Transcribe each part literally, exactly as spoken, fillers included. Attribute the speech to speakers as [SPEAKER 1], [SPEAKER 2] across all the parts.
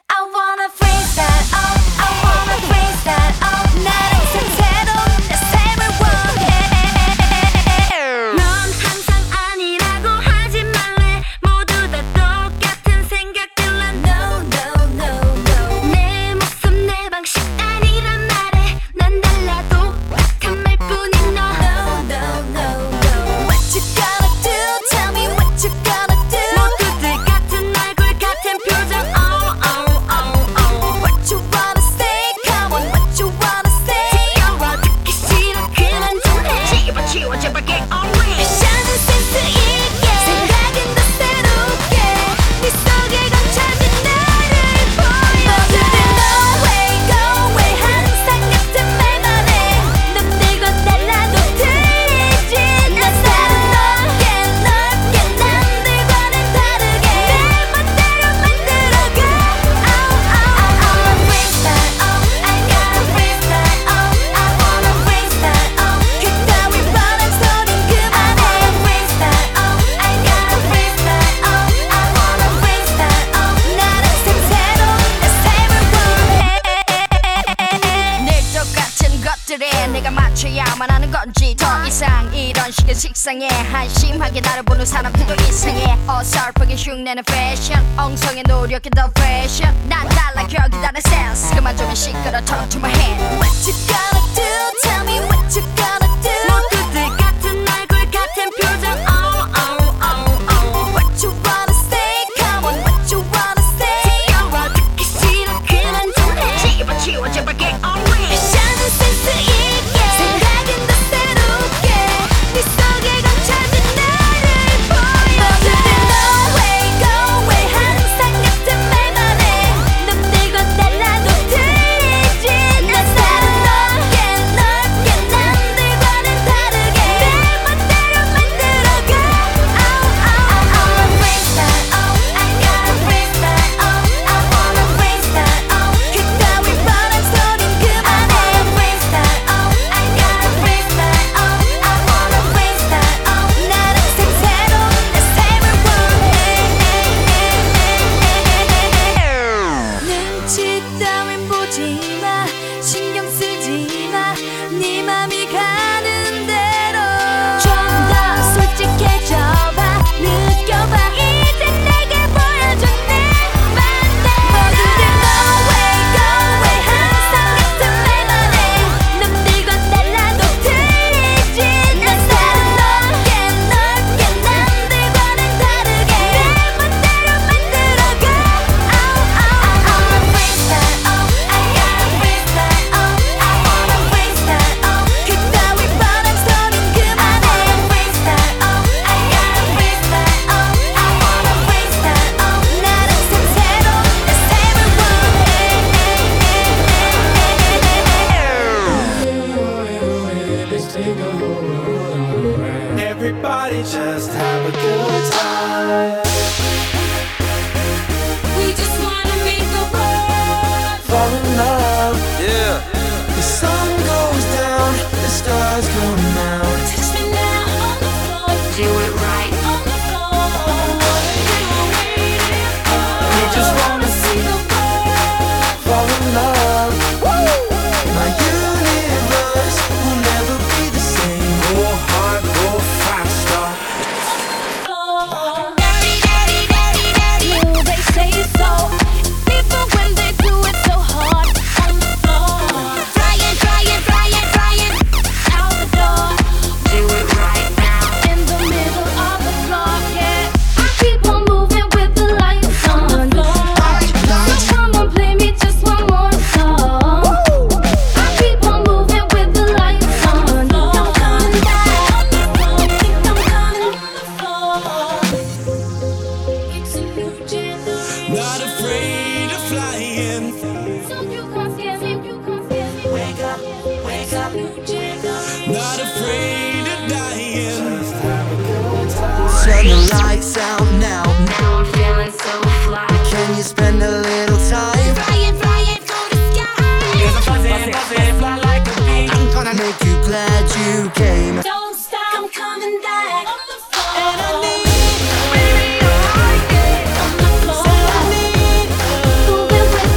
[SPEAKER 1] I wanna freeze that up. I wanna freeze that up. 나랑 새로운 내 삶을 원해. 넌 항상 아니라고 하지 말래. 모두 다 똑같은 생각들만. No no no no. 내 모습 내 방식 아니란 말에 난 달라 똑같은 말뿐인 너. No no no no. What you gonna do? Tell me what you gonna do. 모두들 같은 얼굴 같은 표정. Oh oh oh oh. What you wanna say? Come on, what you wanna say? 지겨워 듣기 싫어 그만 좀 해. 집어치워 제발 get away. 패션은 센스 있게 생각은 더 새롭게 네 속에 감춰진 나를 보여. 모두들 no way go away 항상 같은 말만 해. 남들과 달라도 틀리지. 난 살아 넓게 넓게 남들과는 다르게 내 멋대로 만들어가. Oh oh I wanna freeze that up. I gotta freeze that up. I wanna freeze that up. 그따위 뻔한 소린 그만해. Freeze that up. I gotta freeze that up. I wanna freeze that up. 나랑 새로운 내 삶을 원해. 늘 똑같은 것들에 내가 맞춰야만 하는 건지 더 이상 이런 식의 식상에 한심하게 나를 보는 사람들도 이상해. 어설프게 흉내는 패션 엉성해 노력해 더 패션 난 달라 격이 다른 센스 그만 좀 시끄러 talk to my head. What you gonna do? Tell me what you gonna do. 모두들 같은 얼굴 같은 표정. Oh oh oh oh. What you wanna say? Come on, what you wanna say? 지겨워 듣기 싫어 그만 좀 해. 집어치워 제발 get away. 패션은 센스 있게 생각은 더 새롭게 네 속에 감춰진 나를 보여. 모두들 no way go away 항상 같은 말만 해. 남들과 달라도 틀리지. 난 살아 넓게 넓게 남들과는 다르게 내 멋대로 만들어가. Oh oh I wanna freeze that up. I gotta freeze that up. I wanna freeze that up. 그따위 뻔한 소린 그만해. Freeze that up. I gotta freeze that up. I wanna freeze that up. 나랑 새로운 내 삶을 원해. 눈치 따윈 보지 마. 신경 쓰지 마. 네 맘이 가는 대로 좀 더 솔직해져 봐. 느껴봐 이제 내게 보여줘 내 맘대. 모두들 no way go away 항상 같은 말만 해. 남들과 달라도 틀리지. 난 살아 넓게 넓게 남들과는 다르게 내 멋대로 만들어가. Oh oh I wanna freeze that up. I gotta freeze that up. I wanna freeze that up. 그따위 뻔한 소린 그만해. Freeze that up. I gotta freeze that up. I wanna freeze that up. 나랑 새로운 내 삶을 원해.
[SPEAKER 2] Everybody just have a good time.
[SPEAKER 1] We just wanna make the world
[SPEAKER 2] Fall in love. Yeah. The sun goes down, the stars come out.
[SPEAKER 1] touch me now on the floor. Do it right on the floor. What are you waiting for?
[SPEAKER 2] We just wanna see
[SPEAKER 1] the world
[SPEAKER 2] fall in love. My universe will never be the same. Go hard, go faster.
[SPEAKER 1] Daddy, daddy, daddy, daddy, ooh, they say so. Even when they do it so hard on the floor. Trying, trying, trying, trying out the door. Do it right now in the middle of the floor. Yeah, I keep on moving with the lights on the floor. So come on, play me just one more song. I keep on moving with the lights on. Think I'm coming back on the floor. Think I'm coming on the floor. It's a new generation.
[SPEAKER 2] Not afraid of flying.
[SPEAKER 1] So you can't scare me, you can't scare me. Wake up, wake up, new generation.
[SPEAKER 2] Not afraid of dying. Turn the lights out now.
[SPEAKER 1] Now I'm feeling so fly.
[SPEAKER 2] Can you spend a little time?
[SPEAKER 1] Flying, flying through the sky.
[SPEAKER 2] I'm gonna make you glad you came.
[SPEAKER 1] Don't stop, I'm coming back on the floor. And I need on the floor. Moving with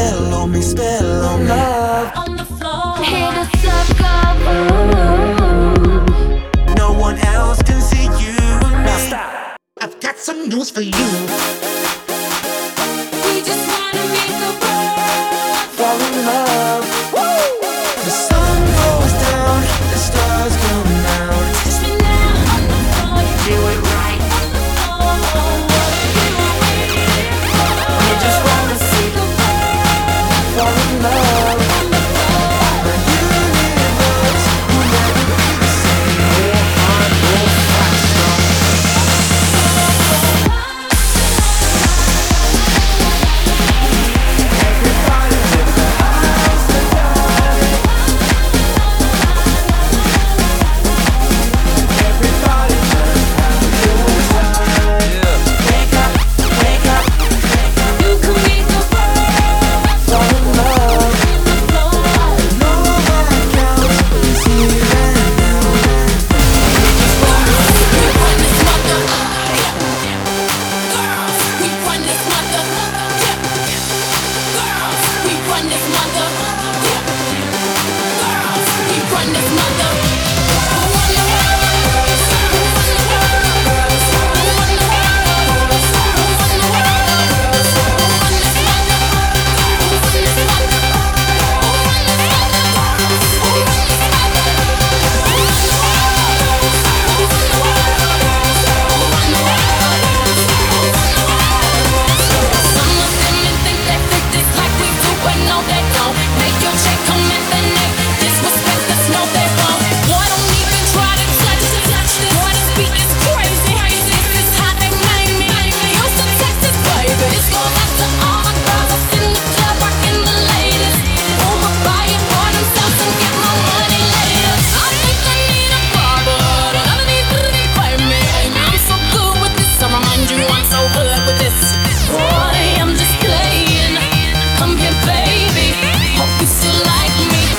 [SPEAKER 2] spell on me, spell on me. Love
[SPEAKER 1] On the floor. Hit a circle.
[SPEAKER 2] no one else can see you. Now stop. I've got some news for you.
[SPEAKER 1] We just wanna make the world
[SPEAKER 2] Fall in love. The sun goes down, the stars come out.
[SPEAKER 1] touch me now on the floor. You do it right on the floor. We just wanna see the world
[SPEAKER 2] Fall in love.
[SPEAKER 1] on the floor.
[SPEAKER 2] My universe will never be the same. More hard, more faster. Everybody in the house tonight. Everybody just have a good time. Wake up, wake up, wake up.
[SPEAKER 1] You can make the world
[SPEAKER 2] Fall in love.
[SPEAKER 1] on the floor.
[SPEAKER 2] No one counts. It's here and now.
[SPEAKER 1] We run this mother. Girls, we run this mother. Girls, we run this mother. Girls, we run this mother. Who run the world? Who run the world? Who run the world? Who run the world? Who run this mother? Who run this mother? Who run this mother? Who run this mother? Who run the world? Who run the world? Some of them think they fit this like we do, but no they don't. Make your check come and then they disrespect us, no they won't. Boy, don't even try to touch this, touch this. Boy, this beat is crazy. This is how they made me. Houston, Texas, baby. This goes out to all my girls that's in the club rocking the latest. Who will buy it for themselves and get my money later? I think I need a barber, but none of these really pay me. I'm so good with this, I remind you I'm so good with this. Boy, I'm just playing. Come here, baby. Hope you still like me.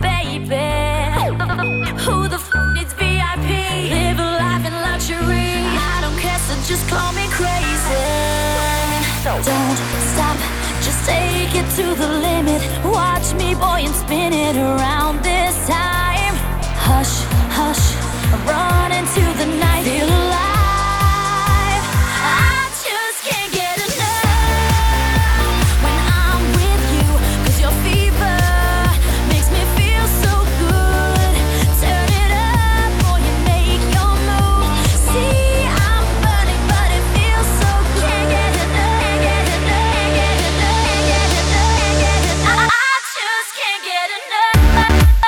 [SPEAKER 1] baby. Who the f needs V I P? Live a life in luxury. I don't care, so just call me crazy. Don't stop, just take it to the limit. Watch me, boy, and spin it around this time. Hush, hush, run into the night. Feel alive. I just can't get enough when I'm with you, 'cause your fever makes me feel so good. Turn it up, boy, and make your move. See, I'm burning, but it feels so good. Can't get enough, can't get enough, can't get enough, can't get enough, can't get enough. I I just can't get enough.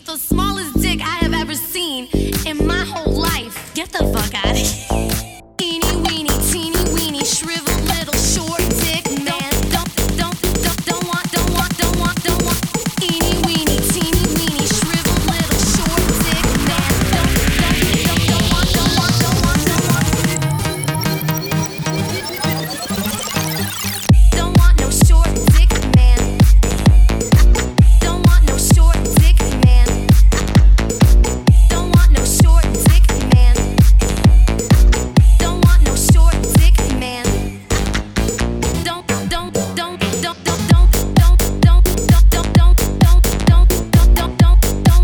[SPEAKER 1] the smallest dick I have ever seen in my whole life. Get the fuck out of here. Eeny weeny, teeny weeny, shriveled little short dick man. Don't, don't, don't, don't want, don't want, don't want, don't want. Eeny weeny, teeny weeny, shriveled little short dick man. Don't, don't, don't, don't want, don't want, don't want, don't want. Don't want no short dick man. Don't want no short dick man. Don't want no short dick man. Don't want no short dick man. Don't don't don't don't don't don't don't don't don't don't don't don't don't don't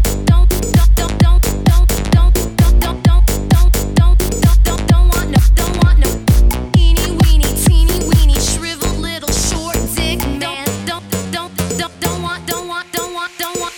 [SPEAKER 1] don't want no don't want no eeny weeny teeny weeny shriveled little short dick man. Don't don't don't don't want don't want don't want don't want.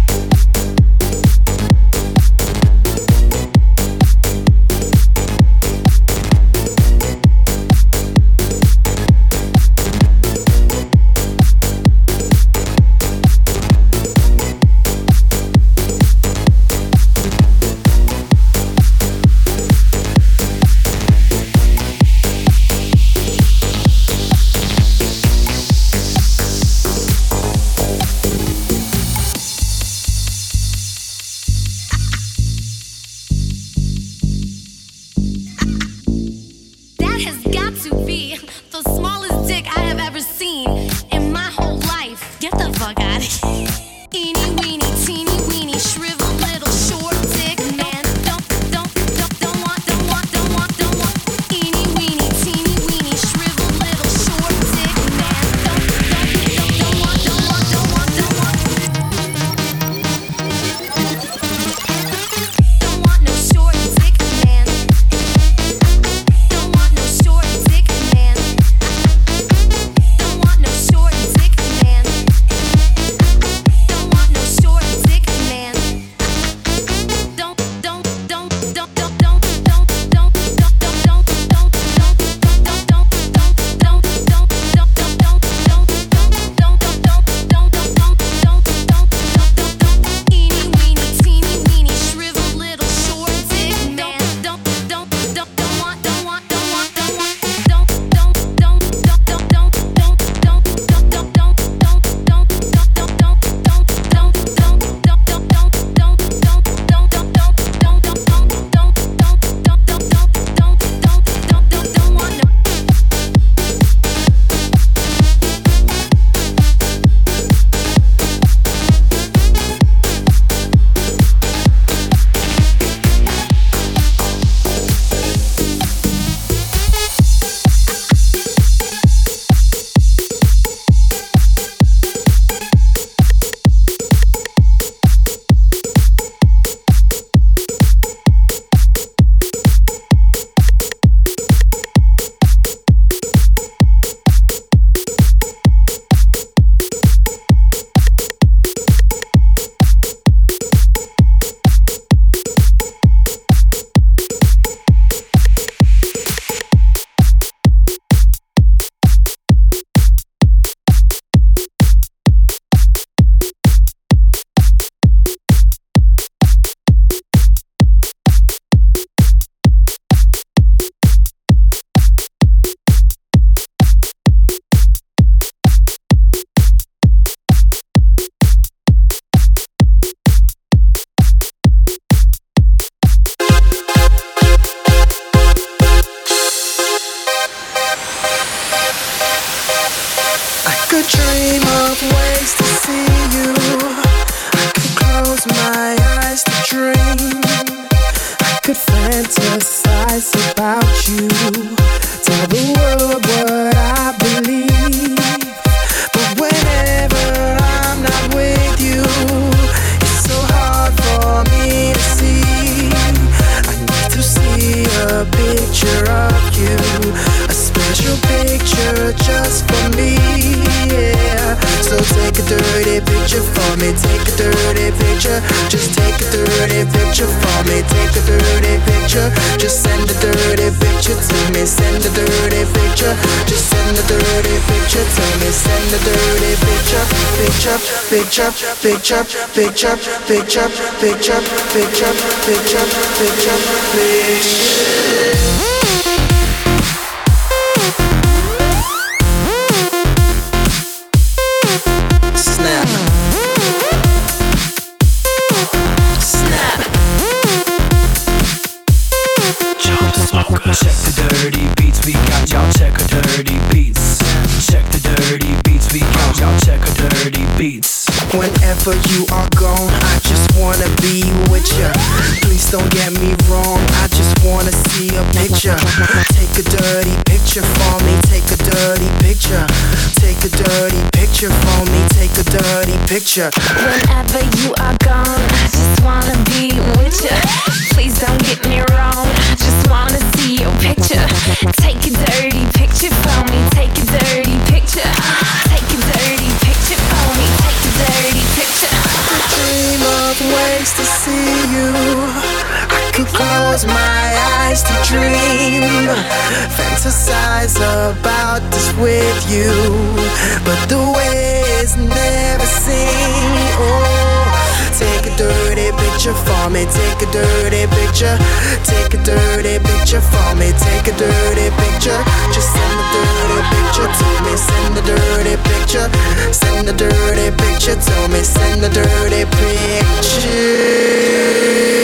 [SPEAKER 1] That has got to be the smallest dick I have ever seen in my whole life. Get the fuck out of here. Eeny weeny, teeny weeny, shriveled little short dick man. Don't, don't, don't, don't want, don't want, don't want, don't want. Eeny weeny, teeny weeny, shriveled little short dick man. Don't, don't, don't, don't want, don't want, don't want, don't want. Don't want no short dick man. Don't want no short dick man. Don't want no short dick man. Don't want no short dick man. Don't don't don't don't don't don't don't don't don't don't don't eeny weeny teeny weeny shriveled little short dick man. Don't don't don't don't want don't want don't want don't want. Don't don't don't don't don't don't don't don't don't don't don't don't want no.
[SPEAKER 2] I could dream of ways to see you. I could close my eyes to dream. I could fantasize about you. Tell the world what I believe. But whenever I'm not with you, it's so hard for me to see. I need to see a picture of you, a special picture just for me, yeah. So take a dirty dirty picture for me. Take a dirty picture. Just take a dirty picture for me. Take a dirty picture. Just send a dirty picture to me. Send a dirty picture. Just send a dirty picture to me. Send a dirty picture. Picture, picture, picture, picture, picture, picture, picture, picture, picture, picture. Snap. Snap.
[SPEAKER 3] Check the dirty beats, we got y'all. Check a dirty beats. Check the dirty beats, we got y'all. Check a dirty beats.
[SPEAKER 2] Whenever you are gone, I just wanna be with ya. Please don't get me wrong, I just wanna see a picture. Take a dirty picture for me, take a dirty picture. Take a dirty picture for me, take a dirty picture.
[SPEAKER 1] Whenever you are gone, I just wanna be with ya. Please don't get me wrong, I just wanna see your picture. Take a dirty picture for me, take a dirty picture. Take a dirty picture for me, take a dirty picture.
[SPEAKER 2] Dream of ways to see you. I could close my eyes to dream, fantasize about this with you, but the way is never seen. Oh, take a dirty picture for me, take a dirty picture. Take a dirty picture for me, take a dirty picture. Just send a dirty picture to me, send a dirty picture. Send a dirty picture to me, send a dirty picture.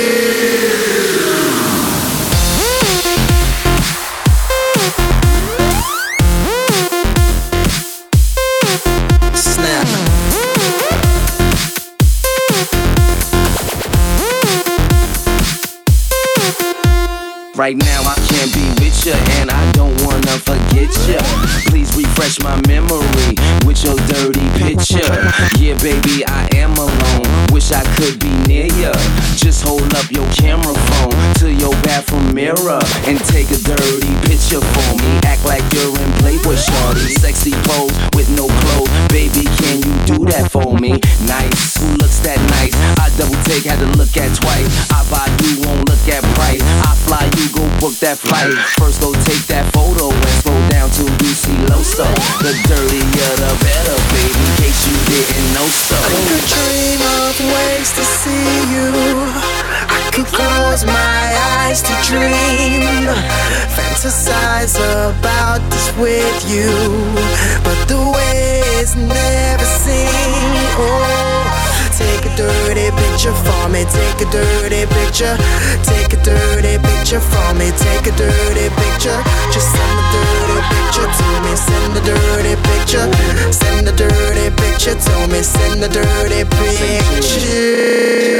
[SPEAKER 3] Right now I can't be with ya, and I don't wanna forget ya. Please refresh my memory with your dirty picture. Yeah, baby, I am alone. Wish I could be near ya. Just hold up your camera phone to your bathroom mirror and take a dirty picture for me. Act like you're in Playboy, shorty. Sexy pose with no clothes. Baby, can you do that for me? Nice. Who looks that nice? I double take, had to look at twice. I buy you, won't look at price. I fly you, go book that flight. First go take that photo and slow down till you see Loso. The dirtier the better, baby, in case you didn't know so.
[SPEAKER 2] I could dream of ways to see you. I could close my eyes to dream, fantasize about this with you, but the way is never seen. Oh, take a dirty picture for me, take a dirty picture. Take a dirty picture for me, take a dirty picture. Just send a dirty picture to me, send a dirty picture. Send a dirty picture to me, send a dirty picture.